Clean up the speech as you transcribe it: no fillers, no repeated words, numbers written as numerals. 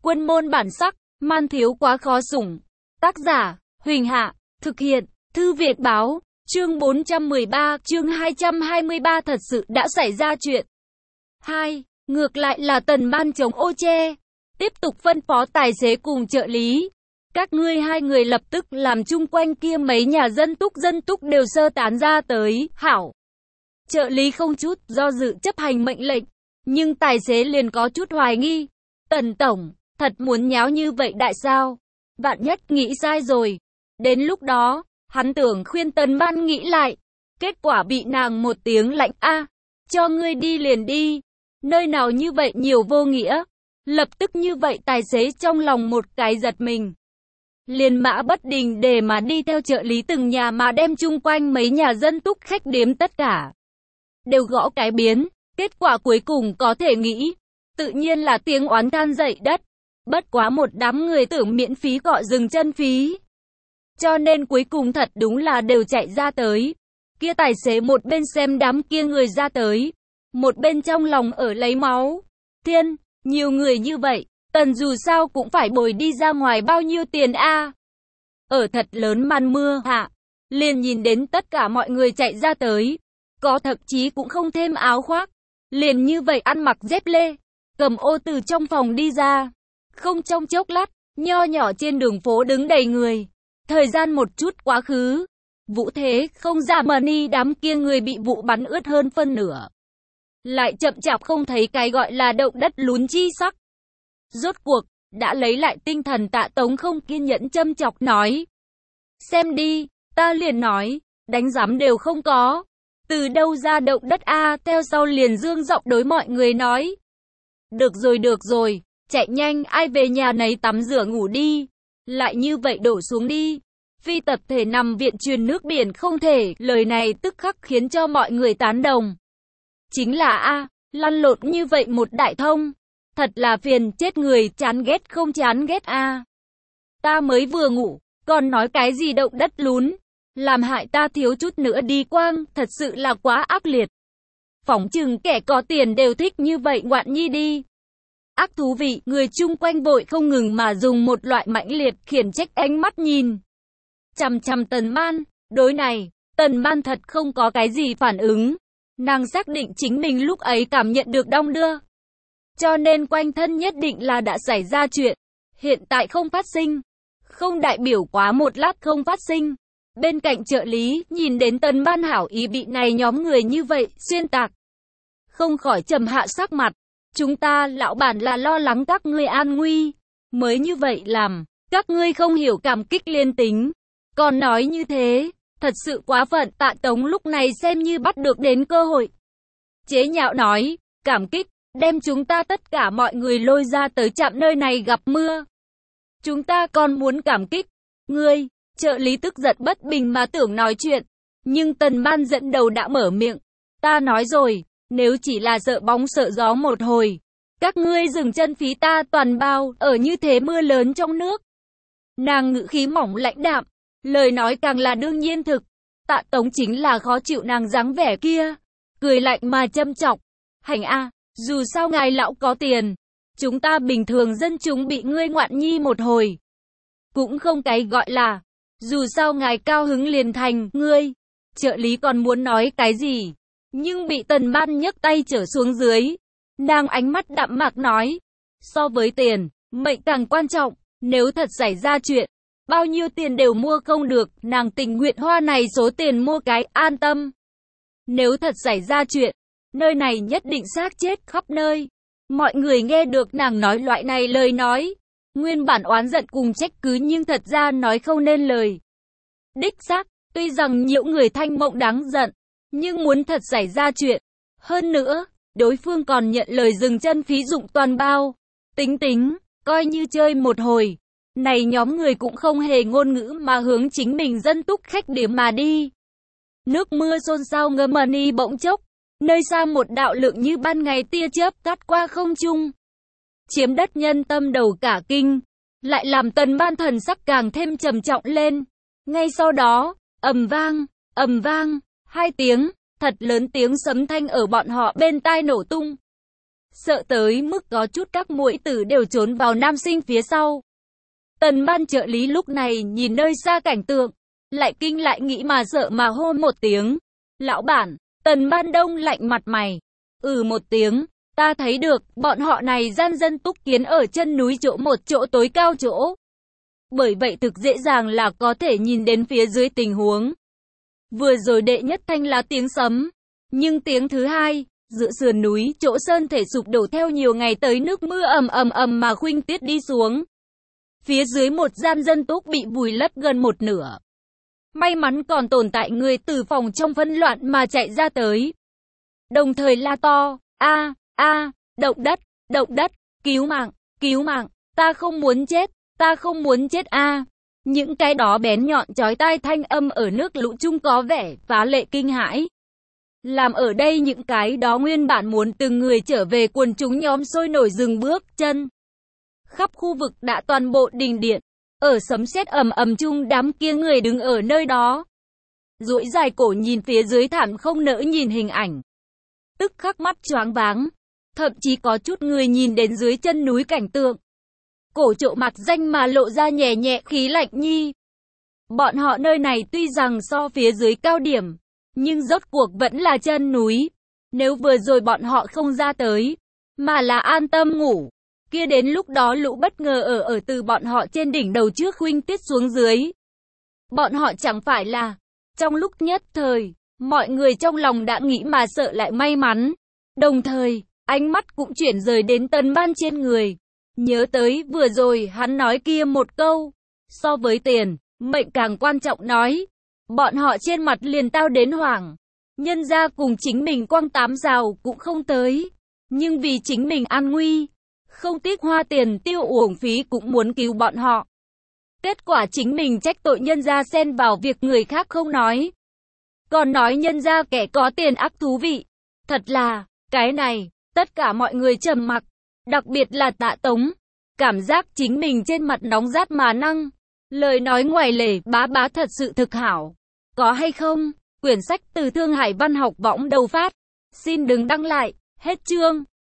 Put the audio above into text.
Quân môn bản sắc, man thiếu quá khó sủng. Tác giả, Huỳnh Hạ, thực hiện, Thư Việt Báo, chương 413, chương 223 thật sự đã xảy ra chuyện. 2. Ngược lại là Tần Ban chống ô che. Tiếp tục phân phó tài xế cùng trợ lý. Các ngươi hai người lập tức làm chung quanh kia mấy nhà dân túc đều sơ tán ra tới, hảo. Trợ lý không chút do dự chấp hành mệnh lệnh, nhưng tài xế liền có chút hoài nghi. Tần tổng, thật muốn nháo như vậy đại sao? Vạn nhất nghĩ sai rồi. Đến lúc đó, hắn tưởng khuyên Tần Ban nghĩ lại. Kết quả bị nàng một tiếng lạnh cho ngươi đi liền đi. Nơi nào như vậy nhiều vô nghĩa. Lập tức như vậy tài xế trong lòng một cái giật mình. Liền mã bất đình để mà đi theo trợ lý từng nhà mà đem chung quanh mấy nhà dân túc khách điếm tất cả. Đều gõ cái biến, kết quả cuối cùng có thể nghĩ. Tự nhiên là tiếng oán than dậy đất. Bất quá một đám người tưởng miễn phí gọi dừng chân phí. Cho nên cuối cùng thật đúng là đều chạy ra tới. Kia tài xế một bên xem đám kia người ra tới. Một bên trong lòng ở lấy máu. Thiên, nhiều người như vậy. Tần dù sao cũng phải bồi đi ra ngoài bao nhiêu tiền a? Ở thật lớn màn mưa hạ, liền nhìn đến tất cả mọi người chạy ra tới. Có thậm chí cũng không thêm áo khoác. Liền như vậy ăn mặc dép lê, cầm ô từ trong phòng đi ra. Không trong chốc lát, nho nhỏ trên đường phố đứng đầy người. Thời gian một chút quá khứ. Vũ thế không ra mà ni đám kia người bị vụ bắn ướt hơn phân nửa. Lại chậm chạp không thấy cái gọi là động đất lún chi sắc. Rốt cuộc, đã lấy lại tinh thần Tạ Tống không kiên nhẫn châm chọc nói. Xem đi, ta liền nói, đánh giám đều không có. Từ đâu ra động đất theo sau liền dương giọng đối mọi người nói. Được rồi, chạy nhanh ai về nhà nấy tắm rửa ngủ đi. Lại như vậy đổ xuống đi. Phi tập thể nằm viện truyền nước biển không thể, lời này tức khắc khiến cho mọi người tán đồng. Chính là lăn lộn như vậy một đại thông. Thật là phiền chết người, chán ghét không chán ghét Ta mới vừa ngủ, còn nói cái gì động đất lún. Làm hại ta thiếu chút nữa đi quang, thật sự là quá ác liệt. Phỏng chừng kẻ có tiền đều thích như vậy ngoạn nhi đi. Ác thú vị, người chung quanh vội không ngừng mà dùng một loại mãnh liệt khiển trách ánh mắt nhìn. Chằm chằm Tần Ban, đối này, Tần Ban thật không có cái gì phản ứng. Nàng xác định chính mình lúc ấy cảm nhận được đong đưa. Cho nên quanh thân nhất định là đã xảy ra chuyện. Hiện tại không phát sinh. Không đại biểu quá một lát không phát sinh. Bên cạnh trợ lý, nhìn đến Tần Ban hảo ý bị này nhóm người như vậy, xuyên tạc. Không khỏi trầm hạ sắc mặt. Chúng ta lão bản là lo lắng các ngươi an nguy. Mới như vậy làm, các ngươi không hiểu cảm kích liên tính. Còn nói như thế, thật sự quá phận. Tạ Tống lúc này xem như bắt được đến cơ hội. Chế nhạo nói, cảm kích. Đem chúng ta tất cả mọi người lôi ra tới trạm nơi này gặp mưa. Chúng ta còn muốn cảm kích. Ngươi, trợ lý tức giận bất bình mà tưởng nói chuyện. Nhưng Tần Ban dẫn đầu đã mở miệng. Ta nói rồi, nếu chỉ là sợ bóng sợ gió một hồi. Các ngươi dừng chân phí ta toàn bao, ở như thế mưa lớn trong nước. Nàng ngữ khí mỏng lãnh đạm. Lời nói càng là đương nhiên thực. Tạ Tống chính là khó chịu nàng dáng vẻ kia. Cười lạnh mà châm chọc. Hành dù sao ngài lão có tiền, chúng ta bình thường dân chúng bị ngươi ngoạn nhi một hồi. Cũng không cái gọi là, dù sao ngài cao hứng liền thành, ngươi. Trợ lý còn muốn nói cái gì, nhưng bị Tần Ban nhấc tay trở xuống dưới. Nàng ánh mắt đạm mạc nói, so với tiền, mệnh càng quan trọng, nếu thật xảy ra chuyện, bao nhiêu tiền đều mua không được, nàng tình nguyện hoa này số tiền mua cái an tâm. Nếu thật xảy ra chuyện, nơi này nhất định xác chết khắp nơi. Mọi người nghe được nàng nói loại này lời nói. Nguyên bản oán giận cùng trách cứ nhưng thật ra nói không nên lời. Đích xác, tuy rằng nhiều người thanh mộng đáng giận. Nhưng muốn thật xảy ra chuyện. Hơn nữa, đối phương còn nhận lời dừng chân phí dụng toàn bao. Tính, coi như chơi một hồi. Này nhóm người cũng không hề ngôn ngữ mà hướng chính mình dân túc khách điểm mà đi. Nước mưa xôn xao ngơ mờ ni bỗng chốc. Nơi xa một đạo lượng như ban ngày tia chớp cắt qua không trung. Chiếm đất nhân tâm đầu cả kinh. Lại làm Tần Ban thần sắc càng thêm trầm trọng lên. Ngay sau đó, ầm vang, hai tiếng, thật lớn tiếng sấm thanh ở bọn họ bên tai nổ tung. sợ tới mức có chút các muỗi tử đều trốn vào nam sinh phía sau. Tần ban trợ lý lúc này nhìn nơi xa cảnh tượng, lại kinh lại nghĩ mà sợ mà hô một tiếng. Lão bản, Tần ban đông lạnh mặt mày. Một tiếng, ta thấy được, bọn họ này gian dân túc kiến ở chân núi chỗ một chỗ tối cao chỗ. Bởi vậy thực dễ dàng là có thể nhìn đến phía dưới tình huống. Vừa rồi đệ nhất thanh là tiếng sấm, nhưng tiếng thứ hai, giữa sườn núi chỗ sơn thể sụp đổ theo nhiều ngày tới nước mưa ầm mà khuynh tiết đi xuống. Phía dưới một gian dân túc bị vùi lấp gần một nửa. May mắn còn tồn tại người từ phòng trong phân loạn mà chạy ra tới. Đồng thời la to, động đất, cứu mạng, ta không muốn chết Những cái đó bén nhọn chói tai thanh âm ở nước lũ chung có vẻ phá lệ kinh hãi. Làm ở đây những cái đó nguyên bản muốn từng người trở về quần chúng nhóm sôi nổi dừng bước chân. Khắp khu vực đã toàn bộ đình điện, ở sấm sét ầm chung đám kia người đứng ở nơi đó. Duỗi dài cổ nhìn phía dưới thảm không nỡ nhìn hình ảnh. Tức khắc mắt choáng váng, thậm chí có chút người nhìn đến dưới chân núi cảnh tượng. Cổ trộ mặt danh mà lộ ra nhẹ nhẹ khí lạnh nhi. Bọn họ nơi này tuy rằng so phía dưới cao điểm, nhưng rốt cuộc vẫn là chân núi. Nếu vừa rồi bọn họ không ra tới, mà là an tâm ngủ, kia đến lúc đó lũ bất ngờ ở từ bọn họ trên đỉnh đầu trước khuynh tiết xuống dưới. Bọn họ chẳng phải là, trong lúc nhất thời, mọi người trong lòng đã nghĩ mà sợ lại may mắn. Đồng thời, ánh mắt cũng chuyển rời đến Tần Ban trên người. Nhớ tới vừa rồi hắn nói kia một câu, so với tiền, mệnh càng quan trọng nói. Bọn họ trên mặt liền tao đến hoảng. Nhân ra cùng chính mình quăng 8 rào cũng không tới. Nhưng vì chính mình an nguy, không tiếc hoa tiền tiêu uổng phí cũng muốn cứu bọn họ. Kết quả chính mình trách tội nhân ra xen vào việc người khác không nói. Còn nói nhân ra kẻ có tiền ác thú vị. Thật là, cái này, tất cả mọi người trầm mặc. Đặc biệt là Tạ Tống. Cảm giác chính mình trên mặt nóng rát mà năng. Lời nói ngoài lề bá thật sự thực hảo. Có hay không? Quyển sách từ Thương Hải Văn học võng đầu phát. Xin đừng đăng lại. Hết chương.